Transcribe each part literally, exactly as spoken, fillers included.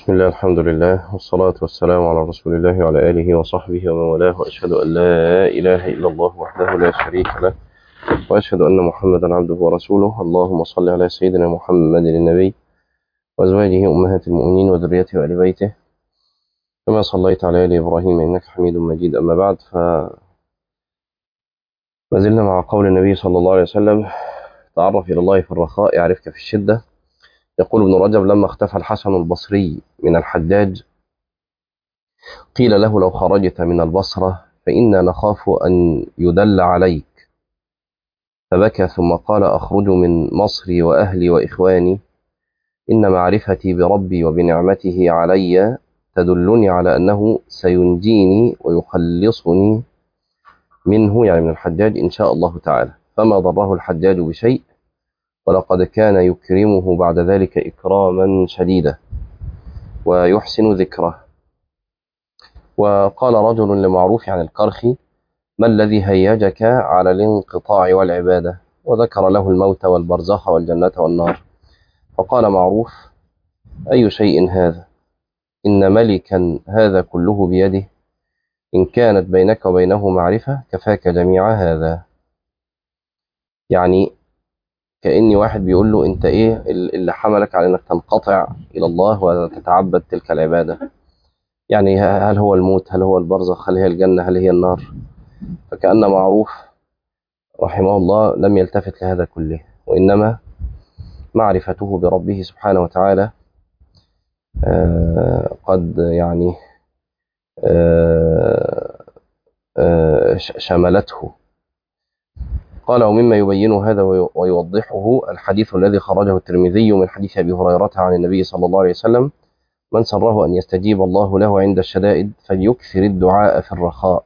بسم الله، الحمد لله، والصلاة والسلام على رسول الله وعلى آله وصحبه ومن والاه، وأشهد أن لا إله إلا الله وحده لا شريك له، وأشهد أن محمدا عبده ورسوله. اللهم صل على سيدنا محمد النبي وأزواجه أمهات المؤمنين وذريته وآل بيته كما صليت على آل إبراهيم إنك حميد مجيد. أما بعد، فما زلنا مع قول النبي صلى الله عليه وسلم: تعرف إلى الله في الرخاء يعرفك في الشدة. يقول ابن رجب: لما اختفى الحسن البصري من الحجاج قيل له: لو خرجت من البصرة فإنا نخاف أن يدل عليك. فبكى ثم قال: أخرج من مصري وأهلي وإخواني، إن معرفتي بربي وبنعمته علي تدلني على أنه سينجيني ويخلصني منه، يعني من الحجاج، إن شاء الله تعالى. فما ضره الحجاج بشيء، ولقد كان يكرمه بعد ذلك إكراما شديدا ويحسن ذكره. وقال رجل لمعروف عن الكرخي: ما الذي هيجك على الانقطاع والعبادة؟ وذكر له الموت والبرزخ والجنة والنار. فقال معروف: أي شيء هذا؟ إن ملكا هذا كله بيده، إن كانت بينك وبينه معرفة كفاك جميع هذا. يعني كأني واحد بيقول له: أنت إيه اللي حملك على أنك تنقطع إلى الله وتتعبد تلك العبادة؟ يعني هل هو الموت؟ هل هو البرزخ؟ هل هي الجنة؟ هل هي النار؟ فكأن معروف رحمه الله لم يلتفت لهذا كله، وإنما معرفته بربه سبحانه وتعالى آه قد يعني آه آه شملته. قال: ومما يبين هذا ويوضحه الحديث الذي خرجه الترمذي من حديث أبي هريرة عن النبي صلى الله عليه وسلم: من سره أن يستجيب الله له عند الشدائد فليكثر الدعاء في الرخاء.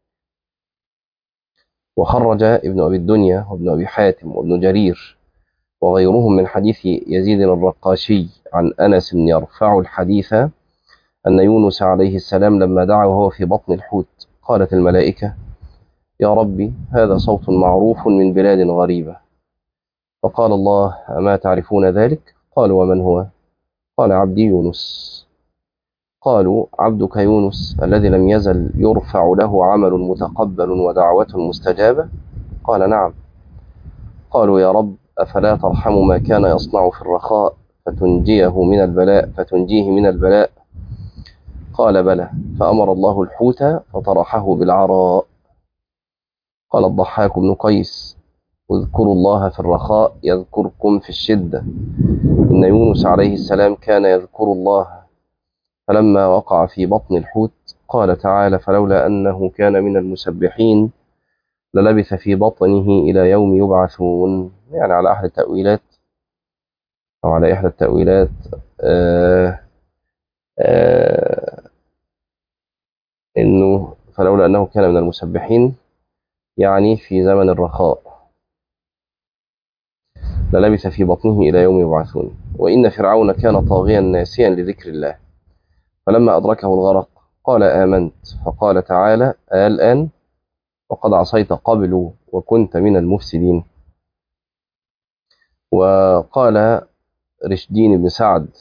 وخرج ابن أبي الدنيا وابن أبي حاتم وابن جرير وغيرهم من حديث يزيد الرقاشي عن أنس يرفع الحديث أن يونس عليه السلام لما دعا وهو في بطن الحوت قالت الملائكة: يا ربي، هذا صوت معروف من بلاد غريبة. فقال الله: أما تعرفون ذلك؟ قالوا: ومن هو؟ قال: عبدي يونس. قالوا: عبدك يونس الذي لم يزل يرفع له عمل متقبل ودعوة مستجابة؟ قال: نعم. قالوا: يا رب، أفلا ترحم ما كان يصنع في الرخاء فتنجيه من البلاء فتنجيه من البلاء؟ قال: بلى. فأمر الله الحوت فطرحه بالعراء. قال الضحاك بن قيس: اذكروا الله في الرخاء يذكركم في الشدة. إن يونس عليه السلام كان يذكر الله، فلما وقع في بطن الحوت قال تعالى: فلولا أنه كان من المسبحين للبث في بطنه إلى يوم يبعثون. يعني على أحد التأويلات أو على إحدى التأويلات آه آه إنه فلولا أنه كان من المسبحين، يعني في زمن الرخاء، للبث في بطنه إلى يوم يبعثون. وإن فرعون كان طاغيا ناسيا لذكر الله، فلما أدركه الغرق قال: آمنت. فقال تعالى: الآن وقد عصيت قبل وكنت من المفسدين. وقال رشدين بن سعد: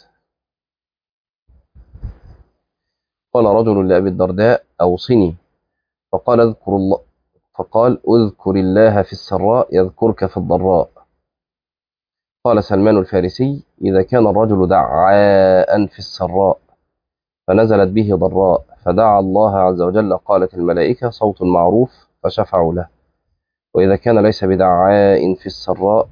قال رجل لأبي الدرداء: أوصني. فقال: اذكر الله فقال اذكر الله في السراء يذكرك في الضراء. قال سلمان الفارسي: إذا كان الرجل دعاء في السراء فنزلت به ضراء فدعا الله عز وجل قالت الملائكة: صوت معروف، فشفعوا له. وإذا كان ليس بدعاء في السراء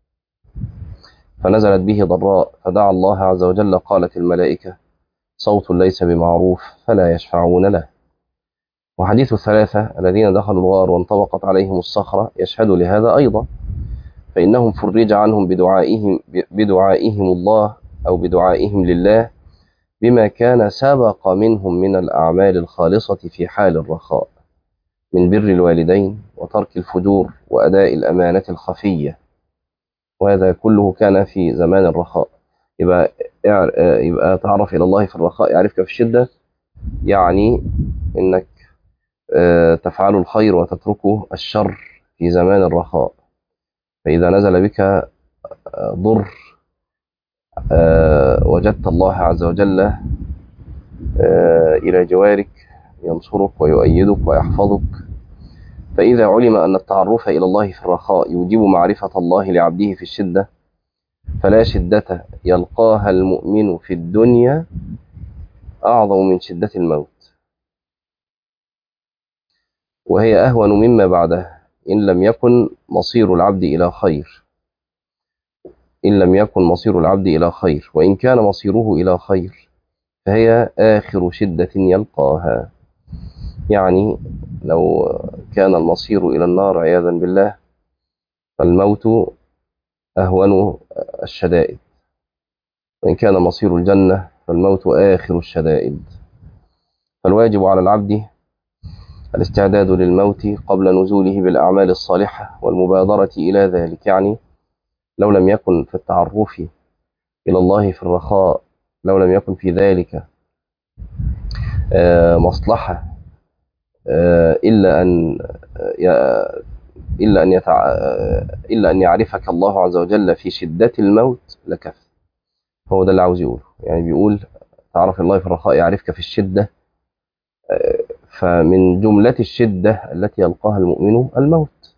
فنزلت به ضراء فدعا الله عز وجل قالت الملائكة: صوت ليس بمعروف، فلا يشفعون له. وحديث الثلاثة الذين دخلوا الغار وانطبقت عليهم الصخرة يشهد لهذا أيضا، فإنهم فرج عنهم بدعائهم, بدعائهم الله أو بدعائهم لله بما كان سبق منهم من الأعمال الخالصة في حال الرخاء من بر الوالدين وترك الفجور وأداء الأمانة الخفية، وهذا كله كان في زمان الرخاء. يبقى, يبقى تعرف إلى الله في الرخاء يعرفك في الشدة، يعني إنك تفعل الخير وتتركه الشر في زمان الرخاء. فإذا نزل بك ضر آه وجدت الله عز وجل آه إلى جوارك ينصرك ويؤيدك ويحفظك. فإذا علم أن التعرف إلى الله في الرخاء يوجب معرفة الله لعبده في الشدة، فلا شدة يلقاها المؤمن في الدنيا أعظم من شدة الموت، وهي أهون مما بعدها إن لم يكن مصير العبد إلى خير إن لم يكن مصير العبد إلى خير وإن كان مصيره إلى خير فهي آخر شدة يلقاها. يعني لو كان المصير إلى النار عياذا بالله فالموت أهون الشدائد، وإن كان مصير الجنة فالموت آخر الشدائد. فالواجب على العبد الاستعداد للموت قبل نزوله بالأعمال الصالحة والمبادرة إلى ذلك. يعني لو لم يكن في التعرف إلى الله في الرخاء، لو لم يكن في ذلك مصلحة إلا أن إلا أن يتع... إلا أن يعرفك الله عز وجل في شدة الموت لكفى. هو ده اللي عاوز يقوله، يعني بيقول تعرف الله في الرخاء يعرفك في الشدة، فمن جملة الشدة التي يلقاها المؤمن الموت.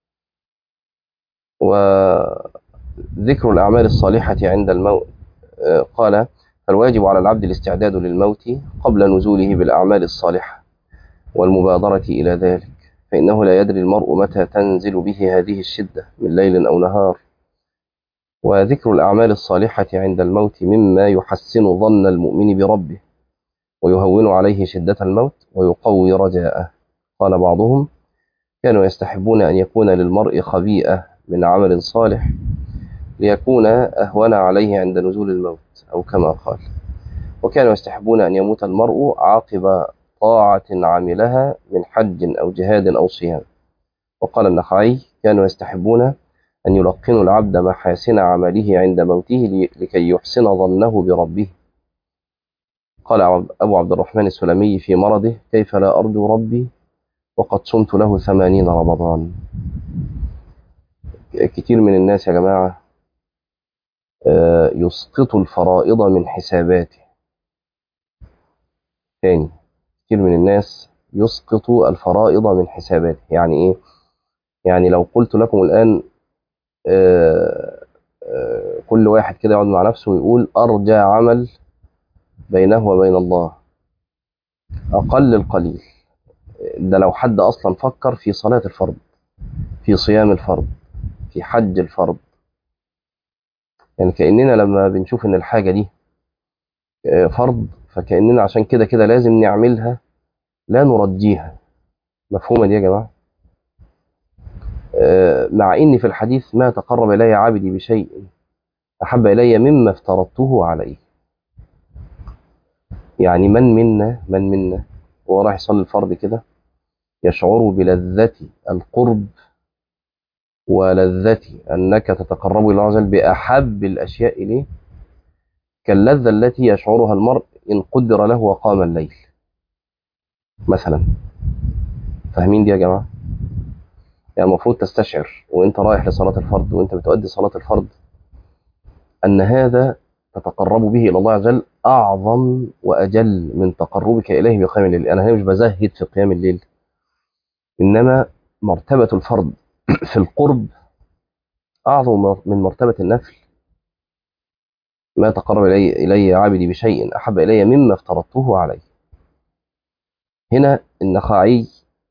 وذكر الأعمال الصالحة عند الموت، قال فالواجب على العبد الاستعداد للموت قبل نزوله بالأعمال الصالحة والمبادرة إلى ذلك، فإنه لا يدري المرء متى تنزل به هذه الشدة من ليل أو نهار. وذكر الأعمال الصالحة عند الموت مما يحسن ظن المؤمن بربه ويهون عليه شدة الموت ويقوي رجاءه. قال بعضهم كانوا يستحبون أن يكون للمرء خبيئة من عمل صالح ليكون أهون عليه عند نزول الموت، أو كما قال. وكانوا يستحبون أن يموت المرء عاقب طاعة عملها من حج أو جهاد أو صيام. وقال النخعي كانوا يستحبون أن يلقنوا العبد محاسن عمله عند موته لكي يحسن ظنه بربه. قال أبو عبد الرحمن السلمي في مرضه كيف لا أرجو ربي وقد صمت له ثمانين رمضان. كتير من الناس يا جماعة يسقط الفرائض من حساباته. تاني، كتير من الناس يسقط الفرائض من حساباته. يعني إيه؟ يعني لو قلت لكم الآن آآ آآ كل واحد كده يقعد مع نفسه ويقول أرجى عمل بينه وبين الله، أقل القليل ده لو حد أصلا فكر في صلاة الفرض، في صيام الفرض، في حج الفرض، يعني كأننا لما بنشوف إن الحاجة دي فرض فكأننا عشان كده كده لازم نعملها لا نرجيها. مفهومة دي يا جماعة؟ مع إن في الحديث ما تقرب إلي عبدي بشيء أحب إلي مما افترضته عليه. يعني من منا من منا وهو راح يصلي الفرض كده يشعر بلذة القرب ولذة أنك تتقرب إلى الله عز وجل بأحب الأشياء إليه كاللذة التي يشعرها المرء إن قدر له وقام الليل مثلا. فاهمين دي يا جماعة؟ يعني المفروض تستشعر وإنت رايح لصلاة الفرض وإنت بتؤدي صلاة الفرض أن هذا تتقرب به إلى الله عز وجل أعظم وأجل من تقربك إليه بقيام الليل. أنا هنا مش بزهد في قيام الليل، إنما مرتبة الفرض في القرب أعظم من مرتبة النفل. ما تقرب إلي, إلي عبدي بشيء أحب إلي مما افترضته عليه. هنا النخعي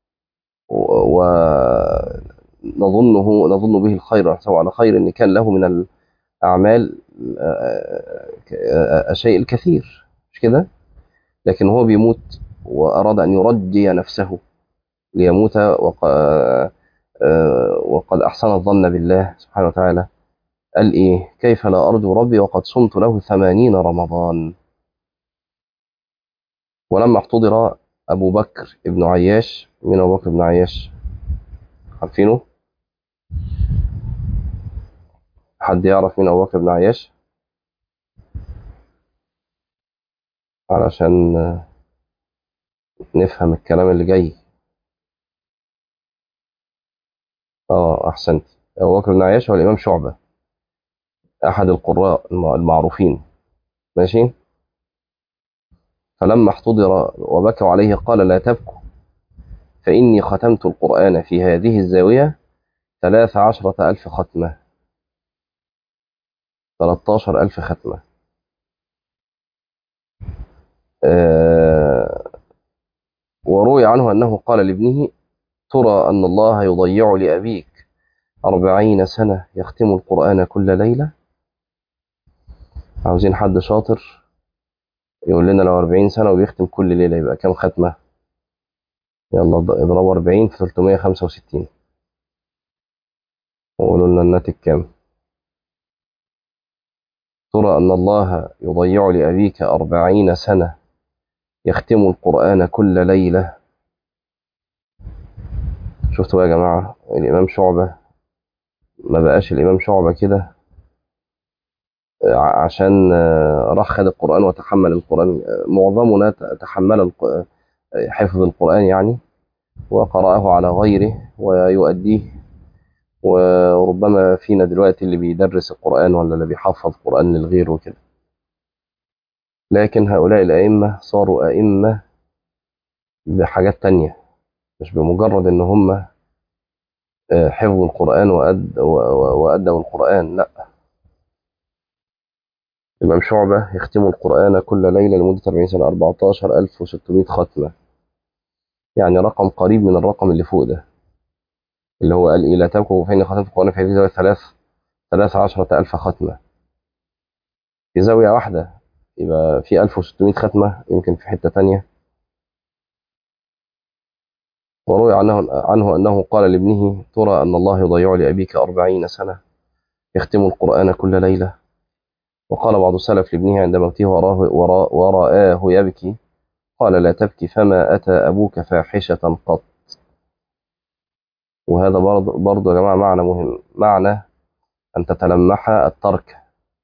ونظنه نظن به الخير ونحسبه على خير إن كان له من الأعمال الشيء الكثير، مش كده؟ لكن هو بيموت وأراد أن يرجي نفسه ليموت وقد أحسن الظن بالله سبحانه وتعالى. قال إيه؟ كيف لا أرجو ربي وقد صمت له ثمانين رمضان. ولما احتضر أبو بكر ابن عياش، من أبو بكر ابن عياش؟ عارفينه؟ حد يعرف مين أبو بكر ابن عياش؟ علشان نفهم الكلام اللي جاي. اه أحسنت. أبو بكر بن عياش هو الإمام شعبة. أحد القراء الم- المعروفين. ماشي. فلما احتضر وبكوا عليه قال: لا تبكوا، فإني ختمت القرآن في هذه الزاوية ثلاث عشرة ألف ختمة. ثلاثة عشر ألف ختمة. آه وروي عنه أنه قال لابنه: ترى أن الله يضيع لأبيك أربعين سنة يختم القرآن كل ليلة. عاوزين حد شاطر يقول لنا لو أربعين سنة وبيختم كل ليلة يبقى كام ختمة؟ يلا اضربوا أربعين في ثلاثمائة وخمسة وستين وقولوا لنا الناتج كام. ترى أن الله يضيع لأبيك أربعين سنة يختم القرآن كل ليلة. شفتوا يا جماعة الإمام شعبة ما بقاش الإمام شعبة كده ع- عشان آه، راح خد القرآن وتحمل القرآن. آه، معظمنا ت- تحمل الق- آه، حفظ القرآن يعني، وقرأه على غيره ويؤديه. وربما فينا دلوقتي اللي بيدرس القرآن ولا اللي بيحفظ القرآن للغير وكده. لكن هؤلاء الأئمة صاروا أئمة بحاجات تانية، مش بمجرد إن هم آه، حفظوا القرآن وأد و- و- وأدوا القرآن. لا، الإمام شعبة يختم القرآن كل ليلة لمدة أربعين سنة، أربعة عشر ألف وستمائة ختمة. يعني رقم قريب من الرقم اللي فوق ده، اللي هو قال إيه: لا تبكوا فإني ختمت القرآن في هذه الزاوية ثلاث ثلاث عشرة ألف ختمة. في زاوية واحدة يبقى في ألف وستمائة ختمة، يمكن في حتة تانية. وروي عنه, عنه أنه قال لابنه: ترى أن الله يضيع لأبيك أربعين سنة يختم القرآن كل ليلة. وقال بعض السلف لابنه عند موته وراه ورا- ورآه يبكي قال: لا تبكي، فما أتى أبوك فاحشة قط. وهذا برضه برضه يا جماعة معنى مهم، معنى أن تتلمح الترك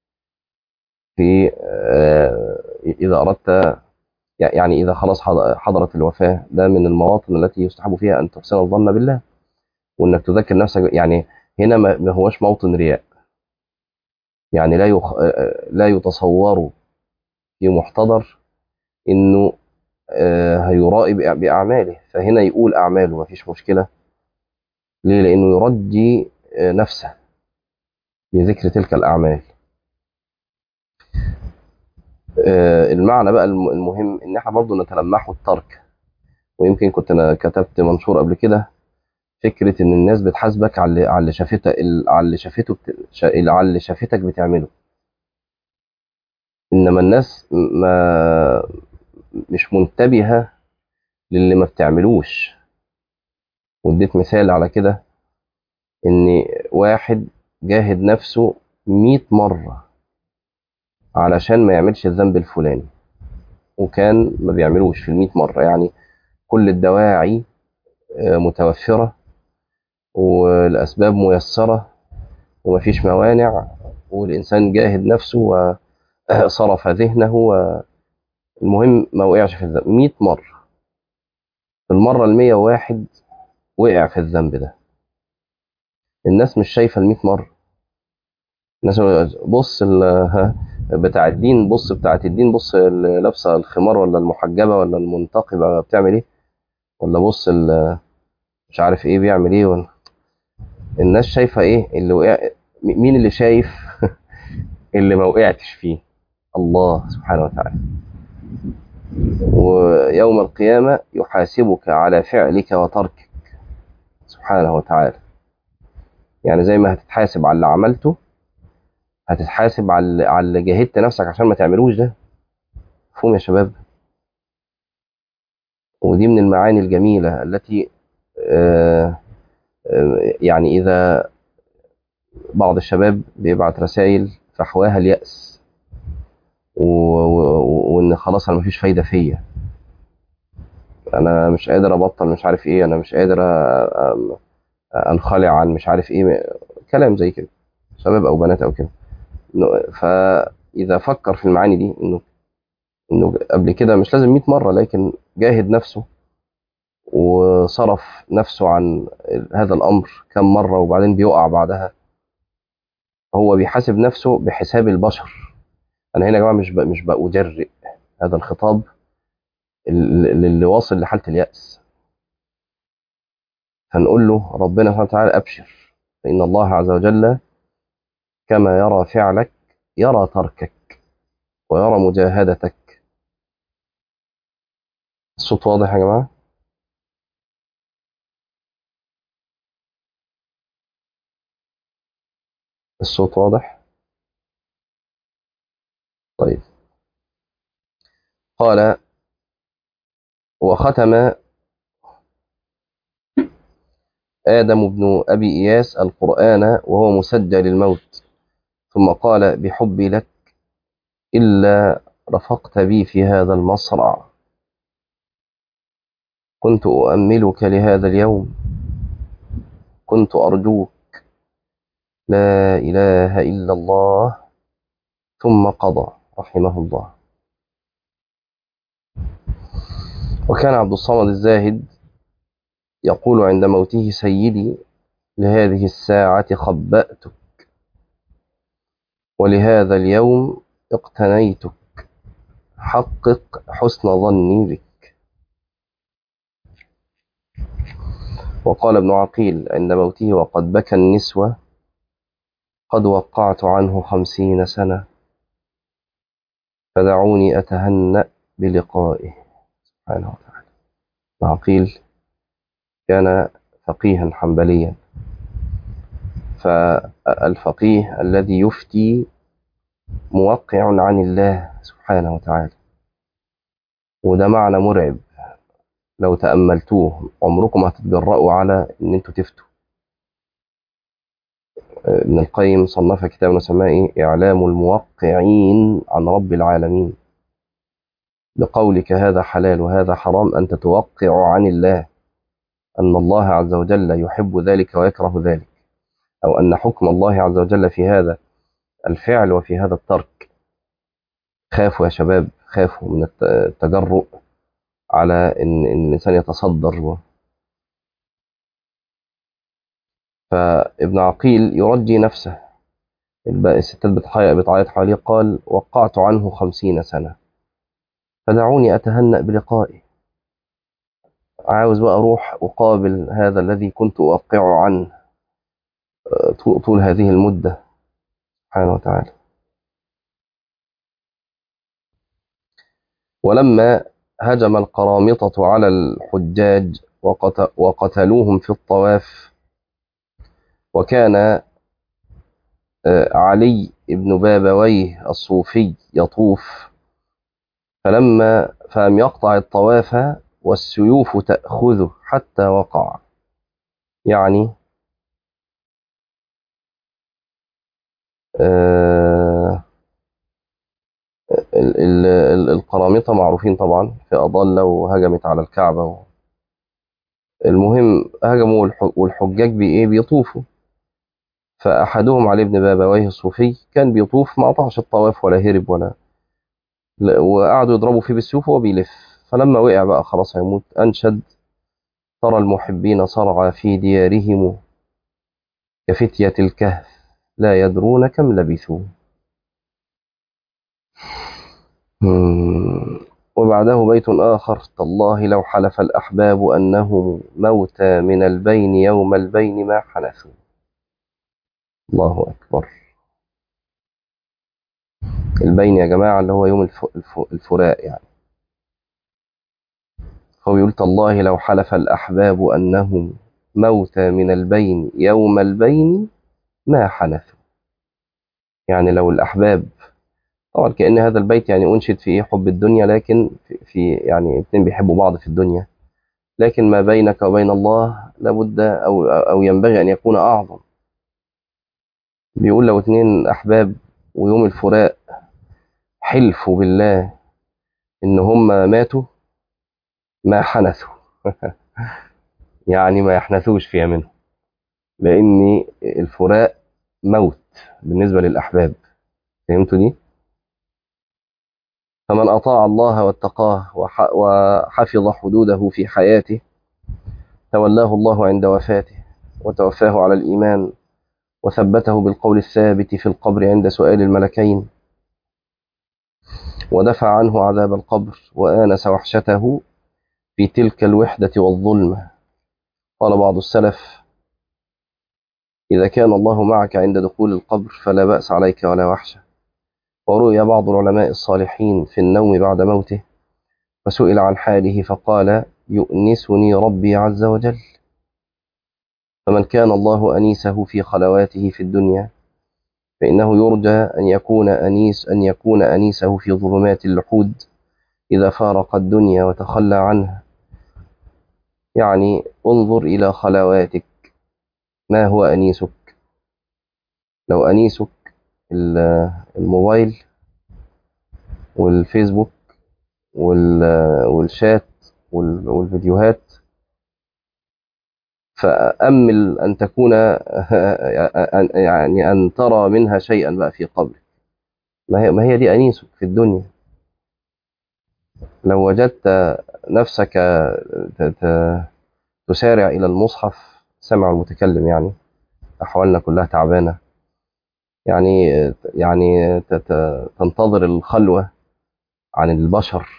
في آه، إذا أردت، يعني إذا خلاص حض- حضرت الوفاة. ده من المواطن التي يستحب فيها أن تحسن الظن بالله، وإنك تذكر نفسك. يعني هنا ما ما هوش موطن رياء، يعني لا يخ... آه، لا يتصور في محتضر إنه آه، هيرائي بأ- بأعماله، فهنا يقول أعماله ما فيش مشكلة. ليه؟ لأنه يرجي آه، نفسه بذكر تلك الأعمال. آه، المعنى بقى الم- المهم إن احنا برضه نتلمحه الترك. ويمكن كنت أنا كتبت منشور قبل كده، فكرة إن الناس بتحاسبك على اللي على اللي شافتك على اللي شافته بت... شا- على اللي شافتك بتعمله. إنما الناس ما مش منتبهة للي ما بتعملوش. واديت مثال على كده، إن واحد جاهد نفسه مئة مرة علشان ما يعملش الذنب الفلاني، وكان ما بيعملوش في المئة مرة. يعني كل الدواعي آه، متوفرة، والأسباب ميسرة، ومفيش موانع، والإنسان جاهد نفسه وصرف ذهنه، والمهم ما وقعش في الذنب مئة مرة. في المرة المية وواحد وقع في الذنب ده. الناس مش شايفة المئة مرة. الناس بص ال- ها، بتاع الدين، بص بتاعت الدين، بص اللي لابسة الخمار ولا المحجبة ولا المنتقبة بتعمل ايه، ولا بص ال- مش عارف ايه بيعمل ايه ولا. الناس شايفة ايه اللي وقع. م- مين اللي شايف اللي ما وقعتش فيه؟ الله سبحانه وتعالى. ويوم القيامة يحاسبك على فعلك وتركك سبحانه وتعالى. يعني زي ما هتتحاسب على اللي عملته، هتتحاسب على اللي على اللي جاهدت نفسك عشان ما تعملوش ده. مفهوم يا شباب؟ ودي من المعاني الجميلة التي آه، آه، يعني إذا بعض الشباب بيبعت رسائل فحواها اليأس و- و- وإن خلاص أنا مفيش فايدة فيا، أنا مش قادر أبطل، مش عارف إيه، أنا مش قادر أ- أ- أنخلع عن مش عارف إيه، كلام زي كده، شباب أو بنات أو كده. إنه- فإذا فكر في المعاني دي، إنه إنه قبل كده مش لازم مئة مرة، لكن جاهد نفسه وصرف نفسه عن هذا الأمر كم مرة، وبعدين بيقع بعدها. هو بيحاسب نفسه بحساب البشر. أنا هنا يا جماعة مش ب... مش بأجرئ، هذا الخطاب ال- اللي واصل لحالة اليأس. هنقول له ربنا سبحانه وتعالى أبشر، فإن الله عز وجل كما يرى فعلك يرى تركك ويرى مجاهدتك. الصوت واضح يا جماعة؟ الصوت واضح؟ طيب. قال: وختم آدم بن أبي إياس القرآن وهو مسجل الموت، ثم قال: بحبي لك إلا رفقت بي في هذا المصرع، كنت أؤملك لهذا اليوم، كنت أرجوك، لا إله إلا الله. ثم قضى رحمه الله. وكان عبد الصمد الزاهد يقول عند موته: سيدي، لهذه الساعة خبأتك، ولهذا اليوم اقتنيتك، حقق حسن ظني بك. وقال ابن عقيل عند موته وقد بكى النسوة: قد وقعت عنه خمسين سنة، فدعوني أتهنأ بلقائه. سبحانه وتعالى. ابن عقيل كان فقيها حنبليا، فالفقيه الذي يفتي موقع عن الله سبحانه وتعالى، وده معنى مرعب لو تأملتوه. عمركم هتتجرأوا على ان انتوا تفتوا. ابن القيم صنف كتاب نسماه ايه؟ إعلام الموقعين عن رب العالمين. بقولك هذا حلال وهذا حرام أنت توقع عن الله أن الله عز وجل يحب ذلك ويكره ذلك، أو أن حكم الله عز وجل في هذا الفعل وفي هذا الترك. خافوا يا شباب، خافوا من التجرؤ على إن إن الإنسان يتصدر. فابن عقيل يرجي نفسه، الستات بتعيط حواليه، قال: وقعت عنه خمسين سنة، فدعوني أتهنأ بلقائه. عاوز بقى أروح أقابل هذا الذي كنت أوقع عنه طول هذه المدة. سبحانه وتعالى. ولما هجم القرامطة على الحجاج وقتلوهم في الطواف، وكان علي بن بابويه الصوفي يطوف، فلما فلم يقطع الطواف والسيوف تأخذه حتى وقع. يعني آه ال- ال- ال- القرامطة معروفين طبعا في أضل وهجمت على الكعبة. المهم هجموا والح- والحجاج بإيه؟ بيطوفوا. فأحدهم علي بن بابويه الصوفي كان بيطوف، ما قطعش الطواف ولا هرب ولا لا، وقعدوا يضربوا فيه بالسيوف وهو بيلف. فلما وقع بقى خلاص هيموت، أنشد: ترى المحبين صرعى في ديارهم كفتية الكهف، لا يدرون كم لبثوا. مم. وبعده بيت آخر: تالله لو حلف الأحباب أنهم موتى من البين يوم البين ما حنثوا. الله أكبر. البين يا جماعة اللي هو يوم الف... الف... الفراق يعني. هو بيقول: تالله لو حلف الأحباب أنهم موتى من البين يوم البين ما حنثوا. يعني لو الأحباب، طبعا كأن هذا البيت يعني أنشد في إيه؟ حب الدنيا، لكن في, في يعني اتنين بيحبوا بعض في الدنيا، لكن ما بينك وبين الله لابد أو, أو ينبغي أن يكون أعظم. بيقول لو اتنين أحباب ويوم الفراق حلفوا بالله إن هم ماتوا ما حنثوا يعني ما يحنثوش في يمينهم، لأن الفراق موت بالنسبة للأحباب. فهمتوا دي؟ فمن أطاع الله واتقاه وح- وحفظ حدوده في حياته تولاه الله عند وفاته وتوفاه على الإيمان وثبته بالقول الثابت في القبر عند سؤال الملكين، ودفع عنه عذاب القبر، وآنس وحشته في تلك الوحدة والظلمة. قال بعض السلف: إذا كان الله معك عند دخول القبر فلا بأس عليك ولا وحشة. ورؤي بعض العلماء الصالحين في النوم بعد موته، فسئل عن حاله فقال: يؤنسني ربي عز وجل. فمن كان الله أنيسه في خلواته في الدنيا، فإنه يرجى أن يكون أنيس أن يكون أنيسه في ظلمات اللحود إذا فارق الدنيا وتخلى عنها. يعني انظر إلى خلواتك، ما هو أنيسك؟ لو أنيسك الموبايل والفيسبوك والشات والفيديوهات، فأمل أن تكون يعني أن ترى منها شيئا بقى في قبرك. ما هي, ما هي دي أنيسك في الدنيا. لو وجدت نفسك تسارع إلى المصحف، سمع المتكلم يعني أحوالنا كلها تعبانة، يعني يعني تنتظر الخلوة عن البشر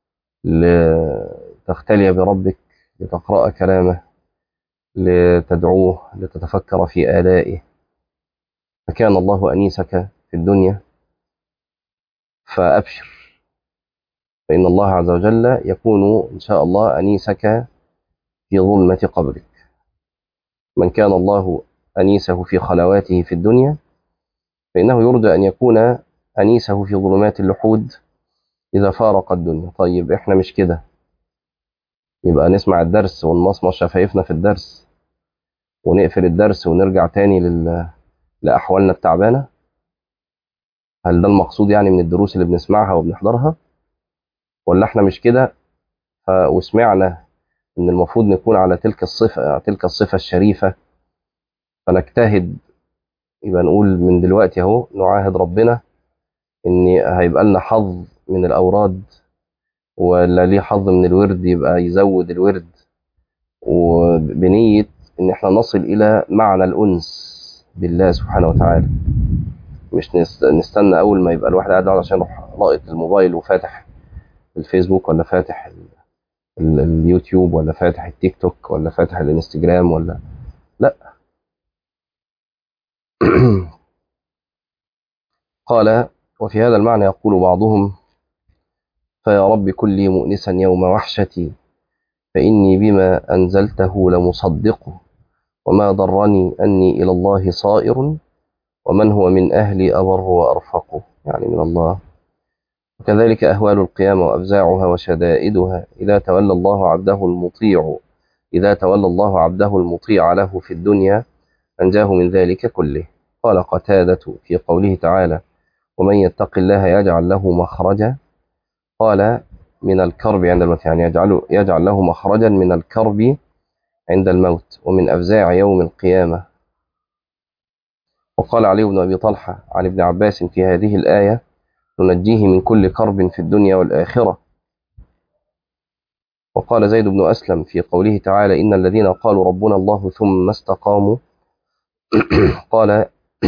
لتختلي بربك، لتقرأ كلامه، لتدعوه، لتتفكر في آلائه. فكان الله أنيسك في الدنيا فأبشر، فإن الله عز وجل يكون إن شاء الله أنيسك في ظلمة قبرك. من كان الله أنيسه في خلواته في الدنيا، فإنه يرجى أن يكون أنيسه في ظلمات اللحود إذا فارق الدنيا. طيب إحنا مش كده، يبقى نسمع الدرس ونمصمص شفايفنا في الدرس ونقفل الدرس ونرجع تاني لل... لأحوالنا التعبانة؟ هل ده المقصود يعني من الدروس اللي بنسمعها وبنحضرها؟ ولا احنا مش كده وسمعنا ان المفروض نكون على تلك الصفة تلك الصفة الشريفة فنجتهد؟ يبقى نقول من دلوقتي اهو، نعاهد ربنا ان هيبقى لنا حظ من الأوراد، ولا ليه حظ من الورد يبقى يزود الورد، وبنية ان احنا نصل الى معنى الأنس بالله سبحانه وتعالى. مش نستنى اول ما يبقى الواحد قاعد عشان يروح لاقط الموبايل وفاتح الفيسبوك، ولا فاتح اليوتيوب، ولا فاتح التيك توك، ولا فاتح الانستجرام، ولا لا. قال: وفي هذا المعنى يقول بعضهم: فيا رب كن لي مؤنسا يوم وحشتي، فإني بما أنزلته لمصدق، وما ضرني أني إلى الله صائر، ومن هو من أهلي أبر وأرفق. يعني من الله. وكذلك أهوال القيامة وأفزاعها وشدائدها إذا تولى الله عبده المطيع إذا تولى الله عبده المطيع له في الدنيا أنجاه من ذلك كله. قال قتادة في قوله تعالى: ومن يتق الله يجعل له مخرجا، قال: من الكرب عند الموت، يعني يجعل, يجعل له مخرجا من الكرب عند الموت ومن أفزاع يوم القيامة. وقال علي بن أبي طلحة عن ابن عباس في هذه الآية: ننجيه من كل كرب في الدنيا والآخرة. وقال زيد بن أسلم في قوله تعالى: إن الذين قالوا ربنا الله ثم استقاموا، قال: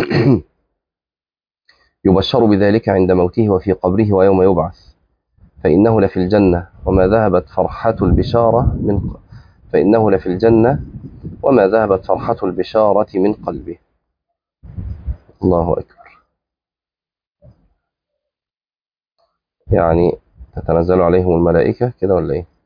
يبشر بذلك عند موته وفي قبره ويوم يبعث، فإنه لفي الجنة وما ذهبت فرحة البشارة من فإنه لفي الجنة وما ذهبت فرحة البشارة من قلبه. الله أكبر. يعني تتنزل عليهم الملائكة كده ولا إيه؟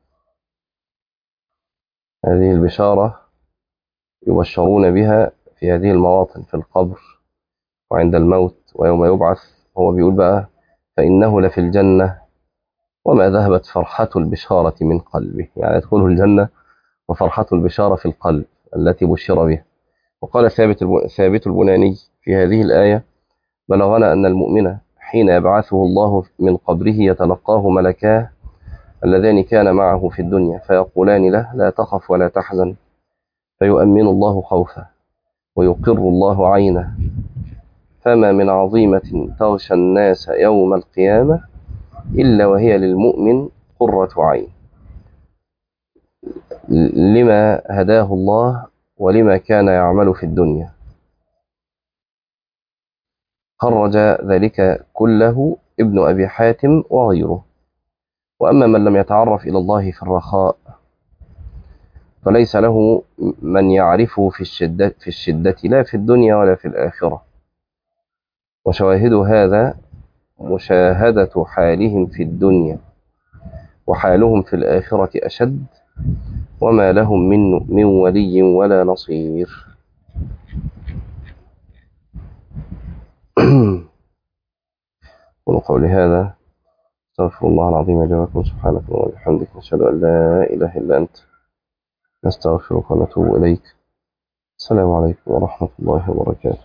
هذه البشارة يبشرون بها في هذه المواطن، في القبر وعند الموت ويوم يبعث. هو بيقول بقى: فإنه لفي الجنة وما ذهبت فرحة البشارة من قلبه، يعني يدخله الجنة وفرحة البشارة في القلب التي بشر بها. وقال ثابت ثابت البناني في هذه الآية: بلغنا أن المؤمن حين يبعثه الله من قبره يتلقاه ملكاه اللذان كان معه في الدنيا، فيقولان له: لا تخف ولا تحزن، فيؤمن الله خوفه ويقر الله عينه، فما من عظيمة تغشى الناس يوم القيامة إلا وهي للمؤمن قرة عين، لما هداه الله ولما كان يعمل في الدنيا. خرج ذلك كله ابن أبي حاتم وغيره. وأما من لم يتعرف إلى الله في الرخاء فليس له من يعرفه في الشدة, في الشدة لا في الدنيا ولا في الآخرة. وشواهد هذا مشاهدة حالهم في الدنيا وحالهم في الآخرة أشد، وما لهم من, من ولي ولا نصير. ونقول هذا استغفر الله العظيم لي ولكم، سبحانك اللهم وبحمدك، نشهد أن لا إله إلا أنت، نستغفرك ونتوب إليك. السلام عليكم ورحمة الله وبركاته.